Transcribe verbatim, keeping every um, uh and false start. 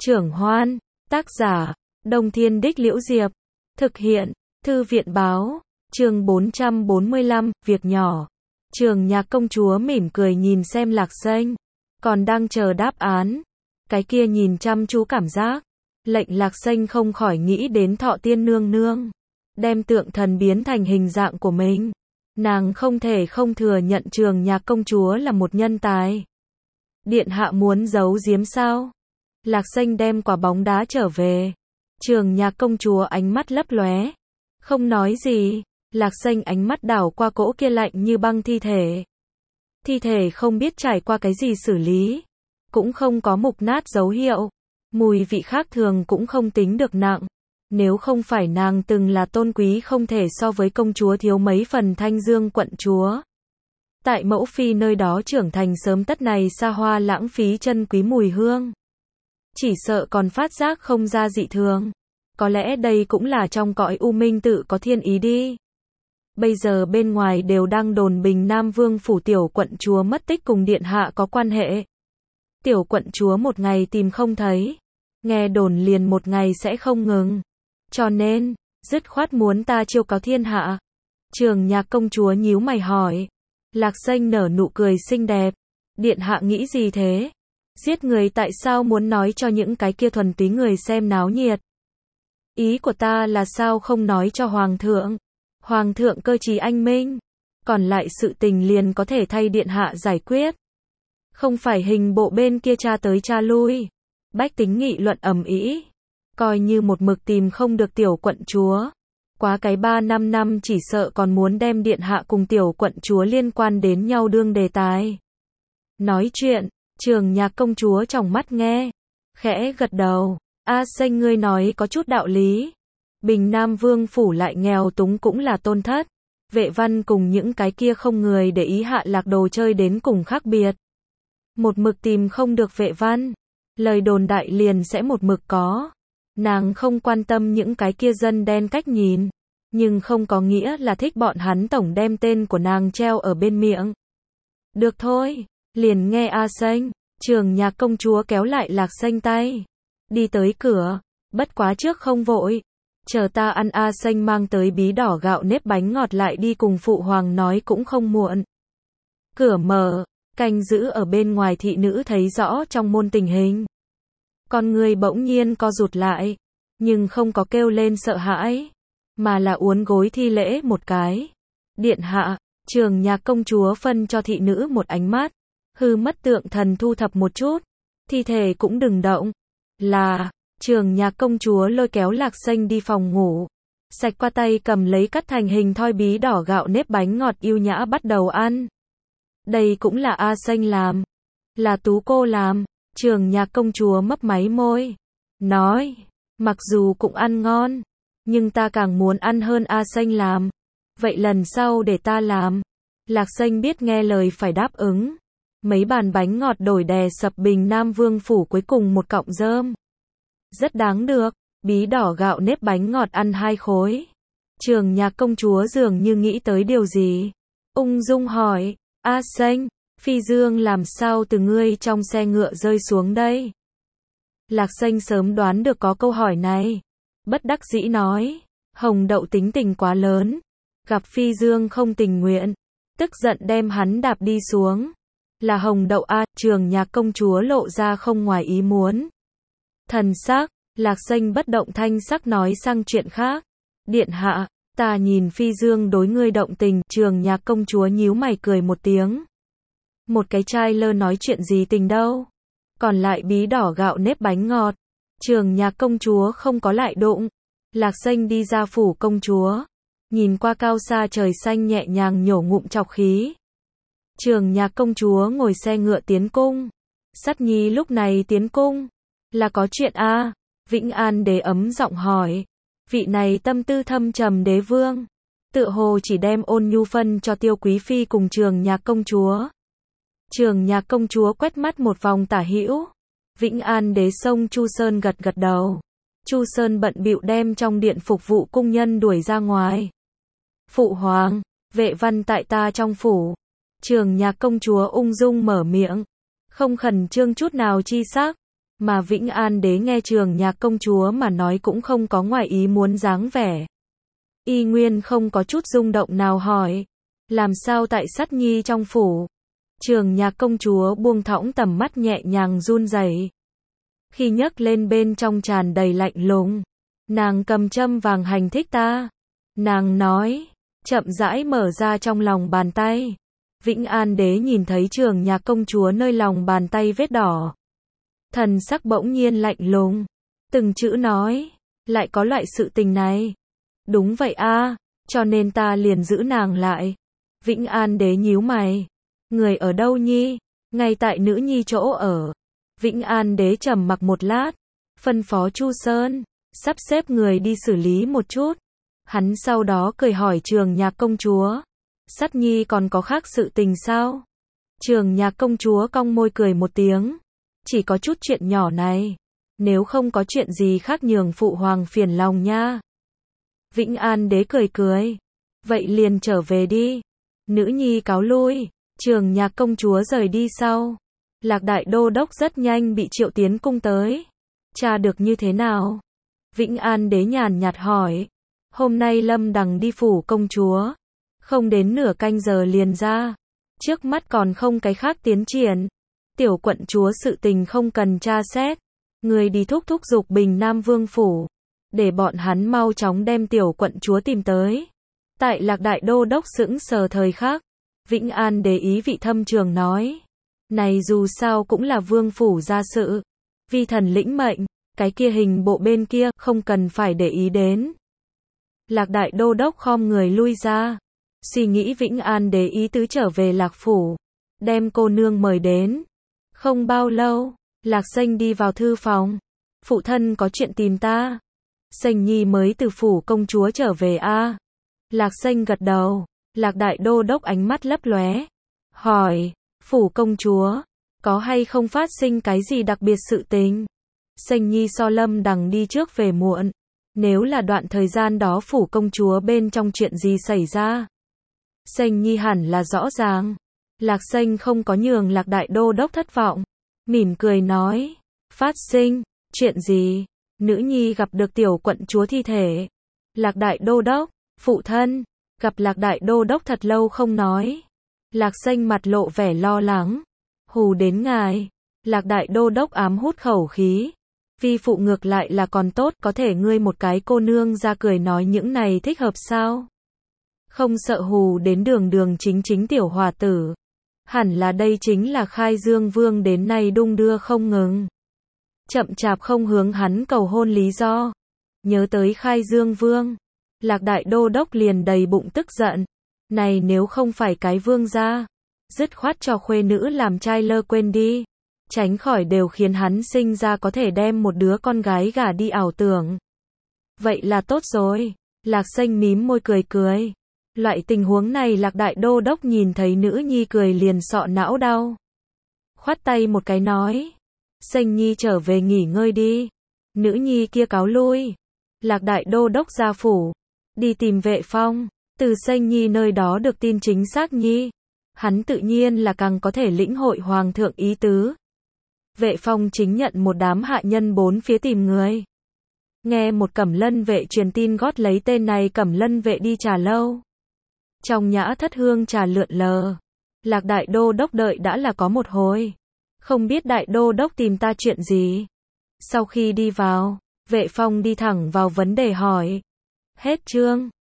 Trưởng Hoan, tác giả, Đông Thiên Đích Liễu Diệp, thực hiện, Thư viện Báo, chương bốn trăm bốn mươi lăm, việc nhỏ. Trường Nhạc Công Chúa mỉm cười nhìn xem Lạc Xanh, còn đang chờ đáp án. Cái kia nhìn chăm chú cảm giác, lệnh Lạc Xanh không khỏi nghĩ đến Thọ Tiên nương nương, đem tượng thần biến thành hình dạng của mình. Nàng không thể không thừa nhận Trường Nhạc Công Chúa là một nhân tài. Điện hạ muốn giấu giếm sao? Lạc Xanh đem quả bóng đá trở về. Trường Nhạc Công Chúa ánh mắt lấp lóe, không nói gì. Lạc Xanh ánh mắt đảo qua cỗ kia lạnh như băng thi thể. Thi thể không biết trải qua cái gì xử lý, cũng không có mục nát dấu hiệu, mùi vị khác thường cũng không tính được nặng. Nếu không phải nàng từng là tôn quý không thể so với công chúa thiếu mấy phần Thanh Dương quận chúa, tại mẫu phi nơi đó trưởng thành sớm tất này xa hoa lãng phí chân quý mùi hương, chỉ sợ còn phát giác không ra dị thường. Có lẽ đây cũng là trong cõi u minh tự có thiên ý đi. Bây giờ bên ngoài đều đang đồn Bình Nam Vương phủ tiểu quận chúa mất tích cùng điện hạ có quan hệ. Tiểu quận chúa một ngày tìm không thấy, nghe đồn liền một ngày sẽ không ngừng. Cho nên, dứt khoát muốn ta chiêu cáo thiên hạ. Trường Nhạc Công Chúa nhíu mày hỏi. Lạc Xanh nở nụ cười xinh đẹp. Điện hạ nghĩ gì thế? Giết người tại sao muốn nói cho những cái kia thuần túy người xem náo nhiệt? Ý của ta là sao không nói cho Hoàng thượng? Hoàng thượng cơ trí anh minh, còn lại sự tình liền có thể thay điện hạ giải quyết. Không phải hình bộ bên kia tra tới tra lui, bách tính nghị luận ầm ĩ, coi như một mực tìm không được tiểu quận chúa. Quá cái ba năm năm chỉ sợ còn muốn đem điện hạ cùng tiểu quận chúa liên quan đến nhau đương đề tài. Nói chuyện, Trường Nhạc Công Chúa trong mắt nghe, khẽ gật đầu. A Xanh ngươi nói có chút đạo lý. Bình Nam Vương phủ lại nghèo túng cũng là tôn thất. Vệ văn cùng những cái kia không người để ý hạ lạc đồ chơi đến cùng khác biệt. Một mực tìm không được vệ văn, lời đồn đại liền sẽ một mực có. Nàng không quan tâm những cái kia dân đen cách nhìn, nhưng không có nghĩa là thích bọn hắn tổng đem tên của nàng treo ở bên miệng. Được thôi, liền nghe A Xanh. Trường Nhạc Công Chúa kéo lại Lạc Xanh tay, đi tới cửa, bất quá trước không vội. Chờ ta ăn A Xanh mang tới bí đỏ gạo nếp bánh ngọt lại đi cùng phụ hoàng nói cũng không muộn. Cửa mở, canh giữ ở bên ngoài thị nữ thấy rõ trong môn tình hình. Con người bỗng nhiên co rụt lại, nhưng không có kêu lên sợ hãi, mà là uốn gối thi lễ một cái. Điện hạ, Trường Nhạc Công Chúa phân cho thị nữ một ánh mắt, hư mất tượng thần thu thập một chút, thi thể cũng đừng động. Là, Trường Nhạc Công Chúa lôi kéo Lạc Xanh đi phòng ngủ, sạch qua tay cầm lấy cắt thành hình thoi bí đỏ gạo nếp bánh ngọt yêu nhã bắt đầu ăn. Đây cũng là A Xanh làm, là Tú cô làm. Trường Nhạc Công Chúa mấp máy môi, nói, mặc dù cũng ăn ngon, nhưng ta càng muốn ăn hơn A Xanh làm. Vậy lần sau để ta làm. Lạc Xanh biết nghe lời phải đáp ứng. Mấy bàn bánh ngọt đổi đè sập Bình Nam Vương phủ cuối cùng một cọng rơm. Rất đáng được, bí đỏ gạo nếp bánh ngọt ăn hai khối. Trường Nhạc Công Chúa dường như nghĩ tới điều gì, ung dung hỏi, A Xanh, Phi Dương làm sao từ ngươi trong xe ngựa rơi xuống đây? Lạc Xanh sớm đoán được có câu hỏi này, bất đắc dĩ nói, Hồng Đậu tính tình quá lớn, gặp Phi Dương không tình nguyện, tức giận đem hắn đạp đi xuống. Là Hồng Đậu a? Trường Nhạc Công Chúa lộ ra không ngoài ý muốn thần sắc. Lạc Xanh bất động thanh sắc nói sang chuyện khác. Điện hạ, ta nhìn Phi Dương đối ngươi động tình. Trường Nhạc Công Chúa nhíu mày cười một tiếng. Một cái trai lơ nói chuyện gì tình đâu. Còn lại bí đỏ gạo nếp bánh ngọt, Trường Nhạc Công Chúa không có lại đụng. Lạc Xanh đi ra phủ công chúa, nhìn qua cao xa trời xanh nhẹ nhàng nhổ ngụm trọc khí. Trường Nhạc Công Chúa ngồi xe ngựa tiến cung. Sắt Nhi lúc này tiến cung, là có chuyện a? À? Vĩnh An đế ấm giọng hỏi. Vị này tâm tư thâm trầm đế vương, tựa hồ chỉ đem ôn nhu phân cho Tiêu Quý Phi cùng Trường Nhạc Công Chúa. Trường Nhạc Công Chúa quét mắt một vòng tả hữu. Vĩnh An đế xông Chu Sơn gật gật đầu. Chu Sơn bận bịu đem trong điện phục vụ cung nhân đuổi ra ngoài. Phụ hoàng, vệ văn tại ta trong phủ. Trường Nhạc Công Chúa ung dung mở miệng, không khẩn trương chút nào chi sắc, Mà Vĩnh An Đế nghe Trường Nhạc công chúa mà nói cũng không có ngoài ý muốn dáng vẻ. Y nguyên không có chút rung động nào hỏi. Làm sao tại Sắt Nhi trong phủ? Trường Nhạc công chúa buông thõng tầm mắt nhẹ nhàng run rẩy. Khi nhấc lên bên trong tràn đầy lạnh lùng. Nàng cầm châm vàng hành thích ta. Nàng nói, chậm rãi mở ra trong lòng bàn tay. Vĩnh An Đế nhìn thấy Trường Nhạc công chúa nơi lòng bàn tay vết đỏ. Thần sắc bỗng nhiên lạnh lùng. Từng chữ nói, lại có loại sự tình này. Đúng vậy a, cho nên ta liền giữ nàng lại. Vĩnh An Đế nhíu mày. Người ở đâu nhi? Ngay tại nữ nhi chỗ ở. Vĩnh An Đế trầm mặc một lát. Phân phó Chu Sơn, sắp xếp người đi xử lý một chút. Hắn sau đó cười hỏi Trường Nhạc công chúa. Sắt Nhi còn có khác sự tình sao? Trường Nhạc công chúa cong môi cười một tiếng. Chỉ có chút chuyện nhỏ này. Nếu không có chuyện gì khác nhường phụ hoàng phiền lòng nha. Vĩnh An Đế cười cười. Vậy liền trở về đi. Nữ nhi cáo lui. Trường Nhạc công chúa rời đi sau. Lạc đại đô đốc rất nhanh bị triệu tiến cung tới. Tra được như thế nào? Vĩnh An Đế nhàn nhạt hỏi. Hôm nay Lâm Đằng đi phủ công chúa. Không đến nửa canh giờ liền ra. Trước mắt còn không cái khác tiến triển. Tiểu quận chúa sự tình không cần tra xét. Người đi thúc thúc giục Bình Nam Vương phủ. Để bọn hắn mau chóng đem tiểu quận chúa tìm tới. Tại Lạc đại đô đốc sững sờ thời khắc. Vĩnh An Đế ý vị thâm trường nói. Này dù sao cũng là vương phủ gia sự. Vi thần lĩnh mệnh. Cái kia hình bộ bên kia không cần phải để ý đến. Lạc đại đô đốc khom người lui ra. Suy nghĩ Vĩnh An Đế ý tứ trở về Lạc phủ. Đem cô nương mời đến. Không bao lâu, Lạc Sanh đi vào thư phòng. Phụ thân có chuyện tìm ta. Sanh Nhi mới từ phủ công chúa trở về a. À? Lạc Sanh gật đầu. Lạc đại đô đốc ánh mắt lấp lóe. Hỏi, phủ công chúa, có hay không phát sinh cái gì đặc biệt sự tình? Sanh Nhi so Lâm Đằng đi trước về muộn. Nếu là đoạn thời gian đó phủ công chúa bên trong chuyện gì xảy ra? Sanh Nhi hẳn là rõ ràng. Lạc Sanh không có nhường Lạc đại đô đốc thất vọng. Mỉm cười nói. Phát sinh, chuyện gì? Nữ nhi gặp được tiểu quận chúa thi thể. Lạc đại đô đốc, phụ thân, gặp Lạc đại đô đốc thật lâu không nói. Lạc Sanh mặt lộ vẻ lo lắng. Hù đến ngài. Lạc đại đô đốc ám hút khẩu khí. Vi phụ ngược lại là còn tốt, có thể ngươi một cái cô nương ra cười nói những này thích hợp sao? Không sợ hù đến đường đường chính chính tiểu hòa tử. Hẳn là đây chính là Khai Dương Vương đến nay đung đưa không ngừng. Chậm chạp không hướng hắn cầu hôn lý do. Nhớ tới Khai Dương Vương. Lạc đại đô đốc liền đầy bụng tức giận. Này nếu không phải cái vương gia. Dứt khoát cho khuê nữ làm trai lơ quên đi. Tránh khỏi đều khiến hắn sinh ra có thể đem một đứa con gái gả đi ảo tưởng. Vậy là tốt rồi. Lạc Sanh mím môi cười cười. Loại tình huống này Lạc đại đô đốc nhìn thấy nữ nhi cười liền sọ não đau. Khoát tay một cái nói. Sanh Nhi trở về nghỉ ngơi đi. Nữ nhi kia cáo lui. Lạc đại đô đốc ra phủ. Đi tìm Vệ Phong. Từ Sanh Nhi nơi đó được tin chính xác nhi. Hắn tự nhiên là càng có thể lĩnh hội hoàng thượng ý tứ. Vệ Phong chính nhận một đám hạ nhân bốn phía tìm người. Nghe một Cẩm Lân vệ truyền tin gót lấy tên này Cẩm Lân vệ đi trà lâu. Trong nhã thất hương trà lượn lờ. Lạc đại đô đốc đợi đã là có một hồi. Không biết đại đô đốc tìm ta chuyện gì. Sau khi đi vào, Vệ Phong đi thẳng vào vấn đề hỏi. Hết chương.